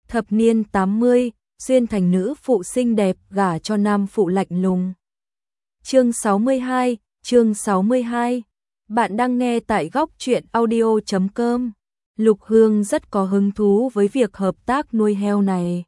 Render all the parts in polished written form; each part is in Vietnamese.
Thập niên 80, xuyên thành nữ phụ xinh đẹp gả cho nam phụ lạnh lùng. Chương 62. Bạn đang nghe tại góc truyện audio.com. Lục Hương rất có hứng thú với việc hợp tác nuôi heo này.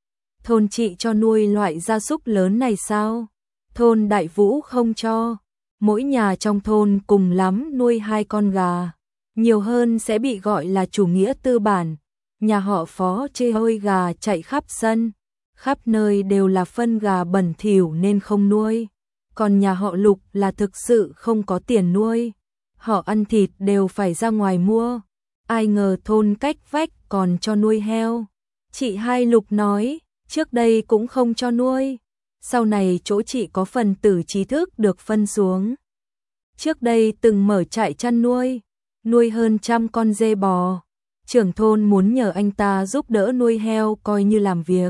Thôn chị cho nuôi loại gia súc lớn này sao? Thôn Đại Vũ không cho. Mỗi nhà trong thôn cùng lắm nuôi 2 con gà. Nhiều hơn sẽ bị gọi là chủ nghĩa tư bản. Nhà họ Phó chê hôi gà chạy khắp sân. Khắp nơi đều là phân gà bẩn thỉu nên không nuôi. Còn nhà họ Lục là thực sự không có tiền nuôi. Họ ăn thịt đều phải ra ngoài mua. Ai ngờ thôn cách vách còn cho nuôi heo. Chị hai Lục nói, trước đây cũng không cho nuôi. Sau này chỗ chị có phần tử trí thức được phân xuống. Trước đây từng mở trại chăn nuôi hơn 100 con dê bò. Trưởng thôn muốn nhờ anh ta giúp đỡ nuôi heo coi như làm việc.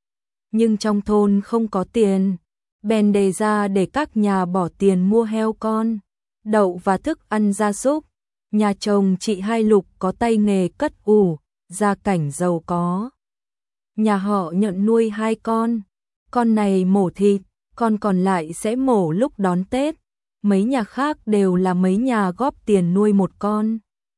Nhưng trong thôn không có tiền, bèn đề ra để các nhà bỏ tiền mua heo con, đậu và thức ăn gia súc. Nhà chồng chị hai Lục có tay nghề cất ủ, gia cảnh giàu có. Nhà họ nhận nuôi 2 con này mổ thịt, con còn lại sẽ mổ lúc đón Tết. Mấy nhà khác đều là mấy nhà góp tiền nuôi 1 con.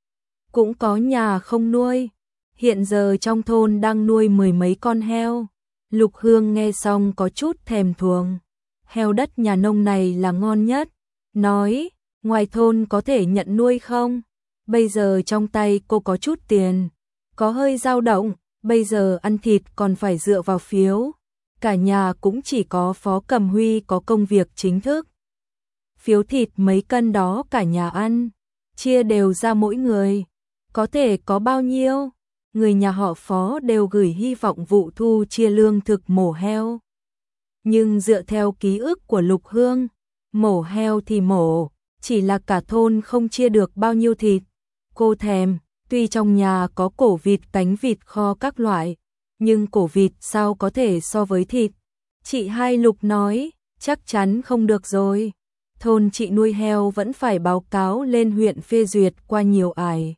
Cũng có nhà không nuôi. Hiện giờ trong thôn đang nuôi 10 mấy con heo. Lục Hương nghe xong có chút thèm thuồng. Heo đất nhà nông này là ngon nhất. Nói, ngoài thôn có thể nhận nuôi không? Bây giờ trong tay cô có chút tiền. Có hơi dao động, bây giờ ăn thịt còn phải dựa vào phiếu. Cả nhà cũng chỉ có Phó Cầm Huy có công việc chính thức. Phiếu thịt mấy cân đó cả nhà ăn, chia đều ra mỗi người. Có thể có bao nhiêu? Người nhà họ Phó đều gửi hy vọng vụ thu chia lương thực mổ heo. Nhưng dựa theo ký ức của Lục Hương, mổ heo thì mổ, chỉ là cả thôn không chia được bao nhiêu thịt. Cô thèm, tuy trong nhà có cổ vịt, cánh vịt kho các loại, nhưng cổ vịt sao có thể so với thịt. Chị hai Lục nói, chắc chắn không được rồi. Thôn chị nuôi heo vẫn phải báo cáo lên huyện phê duyệt qua nhiều ải.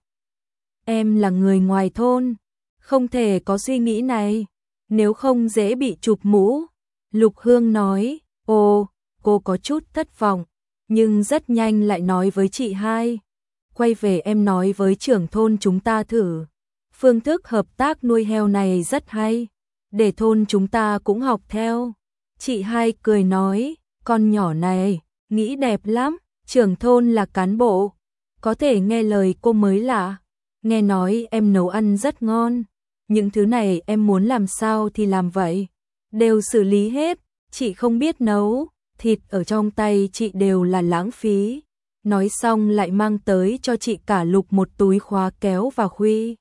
Em là người ngoài thôn, không thể có suy nghĩ này, nếu không dễ bị chụp mũ. Lục Hương nói, ồ, cô có chút thất vọng, nhưng rất nhanh lại nói với chị hai. Quay về em nói với trưởng thôn chúng ta thử. Phương thức hợp tác nuôi heo này rất hay, để thôn chúng ta cũng học theo. Chị hai cười nói, con nhỏ này, nghĩ đẹp lắm, trưởng thôn là cán bộ, có thể nghe lời cô mới lạ. Nghe nói em nấu ăn rất ngon, những thứ này em muốn làm sao thì làm vậy, đều xử lý hết, chị không biết nấu, thịt ở trong tay chị đều là lãng phí. Nói xong lại mang tới cho chị cả Lục một túi khóa kéo và khuy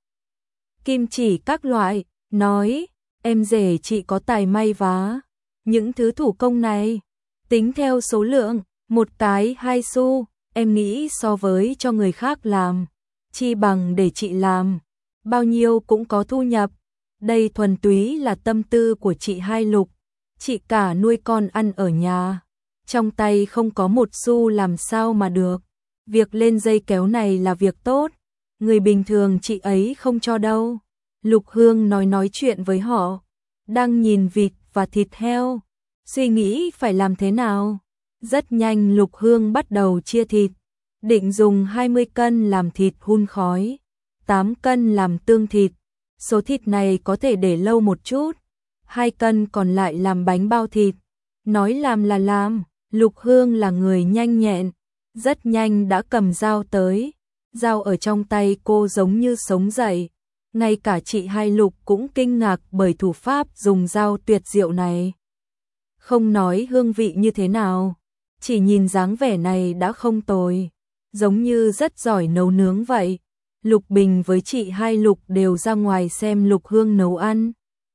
kim chỉ các loại, nói, em rể chị có tài may vá, những thứ thủ công này, tính theo số lượng, một cái 2 xu, em nghĩ so với cho người khác làm, chi bằng để chị làm, bao nhiêu cũng có thu nhập. Đây thuần túy là tâm tư của chị hai Lục, chị cả nuôi con ăn ở nhà, trong tay không có 1 xu làm sao mà được. Việc lên dây kéo này là việc tốt, người bình thường chị ấy không cho đâu. Lục Hương nói chuyện với họ, đang nhìn vịt và thịt heo, suy nghĩ phải làm thế nào. Rất nhanh Lục Hương bắt đầu chia thịt, định dùng 20 cân làm thịt hun khói, 8 cân làm tương thịt. Số thịt này có thể để lâu một chút, 2 cân còn lại làm bánh bao thịt. Nói làm là làm, Lục Hương là người nhanh nhẹn, rất nhanh đã cầm dao tới. Dao ở trong tay cô giống như sống dậy. Ngay cả chị hai Lục cũng kinh ngạc bởi thủ pháp dùng dao tuyệt diệu này. Không nói hương vị như thế nào, chỉ nhìn dáng vẻ này đã không tồi, giống như rất giỏi nấu nướng vậy. Lục Bình với chị hai Lục đều ra ngoài xem Lục Hương nấu ăn.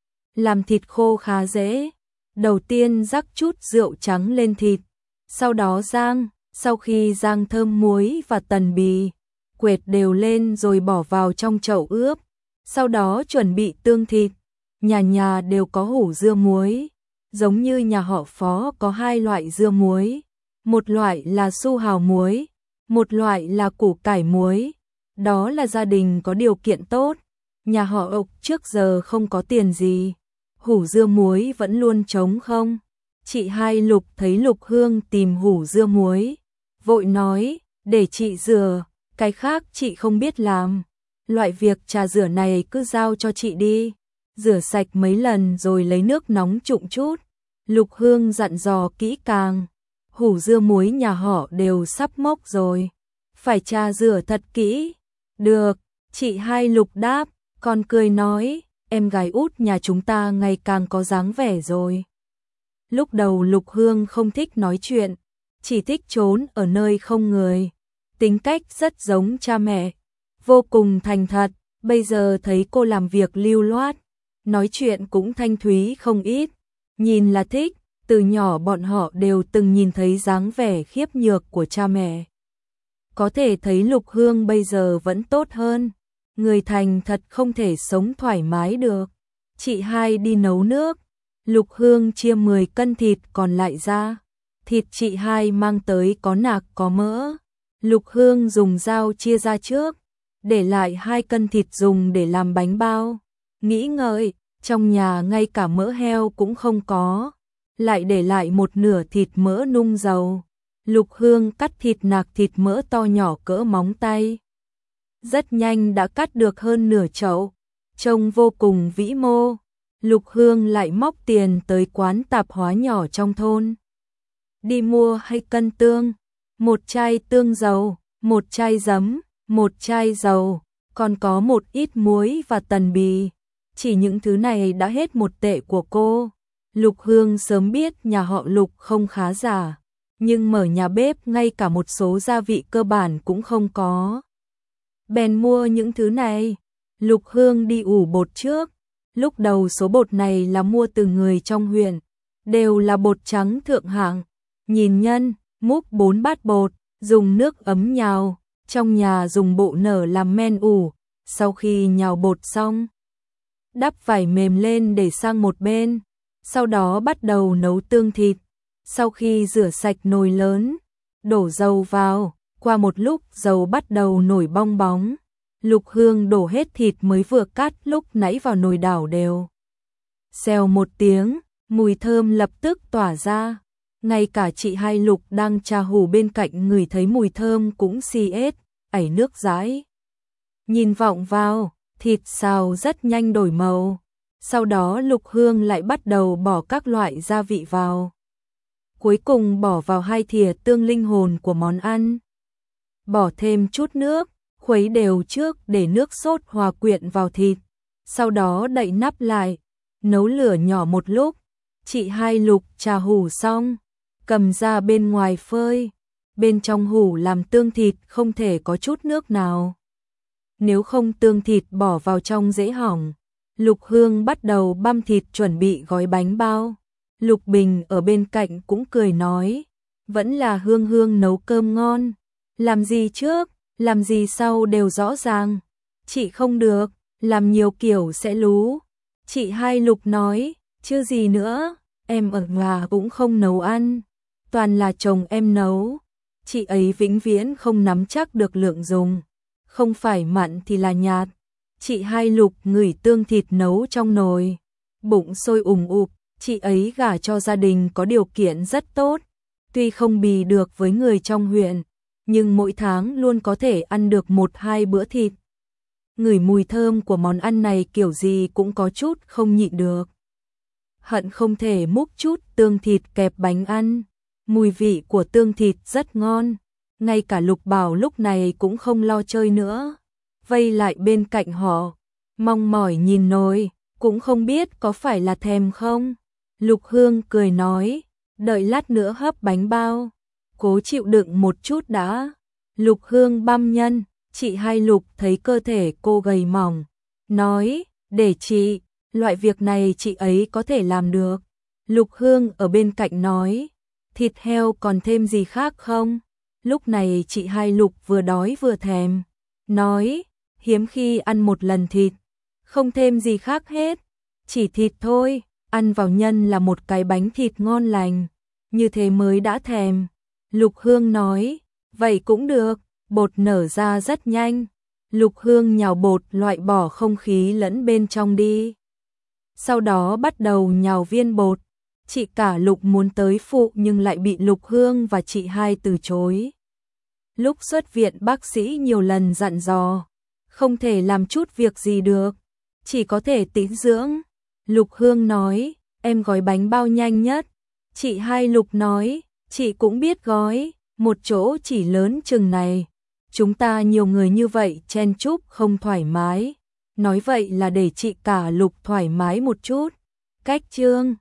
Làm thịt khô khá dễ, đầu tiên rắc chút rượu trắng lên thịt, sau đó rang, sau khi rang thơm muối và tần bì, quệt đều lên rồi bỏ vào trong chậu ướp, sau đó chuẩn bị tương thịt. Nhà nhà đều có hủ dưa muối, giống như nhà họ Phó có 2 loại dưa muối, một loại là su hào muối, một loại là củ cải muối. Đó là gia đình có điều kiện tốt, nhà họ Úc trước giờ không có tiền gì, hủ dưa muối vẫn luôn trống không. Chị hai Lục thấy Lục Hương tìm hủ dưa muối, vội nói, để chị rửa, cái khác chị không biết làm. Loại việc trà rửa này cứ giao cho chị đi. Rửa sạch mấy lần rồi lấy nước nóng trụng chút. Lục Hương dặn dò kỹ càng. Hủ dưa muối nhà họ đều sắp mốc rồi, phải trà rửa thật kỹ. Được, chị hai Lục đáp, còn cười nói, em gái út nhà chúng ta ngày càng có dáng vẻ rồi. Lúc đầu Lục Hương không thích nói chuyện, chỉ thích trốn ở nơi không người. Tính cách rất giống cha mẹ, vô cùng thành thật. Bây giờ thấy cô làm việc lưu loát, nói chuyện cũng thanh thúy không ít, nhìn là thích. Từ nhỏ bọn họ đều từng nhìn thấy dáng vẻ khiếp nhược của cha mẹ. Có thể thấy Lục Hương bây giờ vẫn tốt hơn. Người thành thật không thể sống thoải mái được. Chị hai đi nấu nước. Lục Hương chia 10 cân thịt còn lại ra. Thịt chị hai mang tới có nạc có mỡ. Lục Hương dùng dao chia ra trước, để lại 2 cân thịt dùng để làm bánh bao. Nghĩ ngợi, trong nhà ngay cả mỡ heo cũng không có, lại để lại một nửa thịt mỡ nung dầu. Lục Hương cắt thịt nạc thịt mỡ to nhỏ cỡ móng tay. Rất nhanh đã cắt được hơn nửa chậu, trông vô cùng vĩ mô. Lục Hương lại móc tiền tới quán tạp hóa nhỏ trong thôn. Đi mua 2 cân tương, 1 chai tương dầu, 1 chai giấm, 1 chai dầu, còn có một ít muối và tần bì. Chỉ những thứ này đã hết 1 tệ của cô. Lục Hương sớm biết nhà họ Lục không khá giả, nhưng mở nhà bếp ngay cả một số gia vị cơ bản cũng không có. Bèn mua những thứ này. Lục Hương đi ủ bột trước. Lúc đầu số bột này là mua từ người trong huyện, đều là bột trắng thượng hạng. Nhìn nhân, múc 4 bát bột, dùng nước ấm nhào, trong nhà dùng bộ nở làm men ủ. Sau khi nhào bột xong, đắp vải mềm lên để sang một bên. Sau đó bắt đầu nấu tương thịt. Sau khi rửa sạch nồi lớn, đổ dầu vào, qua một lúc dầu bắt đầu nổi bong bóng. Lục Hương đổ hết thịt mới vừa cắt lúc nãy vào nồi đảo đều. Xèo một tiếng, mùi thơm lập tức tỏa ra. Ngay cả chị hai Lục đang trà hủ bên cạnh ngửi thấy mùi thơm cũng si ết, ảy nước dãi. Nhìn vọng vào, thịt xào rất nhanh đổi màu. Sau đó Lục Hương lại bắt đầu bỏ các loại gia vị vào. Cuối cùng bỏ vào 2 thìa tương linh hồn của món ăn. Bỏ thêm chút nước, khuấy đều trước để nước sốt hòa quyện vào thịt. Sau đó đậy nắp lại, nấu lửa nhỏ một lúc. Chị hai Lục trà hủ xong, cầm ra bên ngoài phơi. Bên trong hủ làm tương thịt không thể có chút nước nào. Nếu không tương thịt bỏ vào trong dễ hỏng. Lục Hương bắt đầu băm thịt chuẩn bị gói bánh bao. Lục Bình ở bên cạnh cũng cười nói, vẫn là Hương Hương nấu cơm ngon. Làm gì trước, làm gì sau đều rõ ràng. Chị không được, làm nhiều kiểu sẽ lú. Chị hai Lục nói, chứ gì nữa, em ở nhà cũng không nấu ăn. Toàn là chồng em nấu. Chị ấy vĩnh viễn không nắm chắc được lượng dùng. Không phải mặn thì là nhạt. Chị hai Lục ngửi tương thịt nấu trong nồi. Bụng sôi ùm ụp, chị ấy gả cho gia đình có điều kiện rất tốt. Tuy không bì được với người trong huyện, nhưng mỗi tháng luôn có thể ăn được 1-2 bữa thịt. Ngửi mùi thơm của món ăn này kiểu gì cũng có chút không nhịn được. Hận không thể múc chút tương thịt kẹp bánh ăn. Mùi vị của tương thịt rất ngon. Ngay cả Lục Bảo lúc này cũng không lo chơi nữa. Vây lại bên cạnh họ, mong mỏi nhìn nồi, cũng không biết có phải là thèm không. Lục Hương cười nói, đợi lát nữa hấp bánh bao, cố chịu đựng một chút đã. Lục Hương băm nhân, chị hai Lục thấy cơ thể cô gầy mỏng, nói, để chị, loại việc này chị ấy có thể làm được. Lục Hương ở bên cạnh nói, thịt heo còn thêm gì khác không? Lúc này chị hai Lục vừa đói vừa thèm, nói, hiếm khi ăn một lần thịt, không thêm gì khác hết, chỉ thịt thôi, ăn vào nhân là một cái bánh thịt ngon lành, như thế mới đã thèm. Lục Hương nói, vậy cũng được, bột nở ra rất nhanh. Lục Hương nhào bột loại bỏ không khí lẫn bên trong đi. Sau đó bắt đầu nhào viên bột. Chị cả Lục muốn tới phụ nhưng lại bị Lục Hương và chị hai từ chối. Lúc xuất viện bác sĩ nhiều lần dặn dò, không thể làm chút việc gì được, chỉ có thể tĩnh dưỡng. Lục Hương nói, em gói bánh bao nhanh nhất. Chị hai Lục nói, chị cũng biết gói, một chỗ chỉ lớn chừng này. Chúng ta nhiều người như vậy chen chúc không thoải mái. Nói vậy là để chị cả Lục thoải mái một chút. Cách chương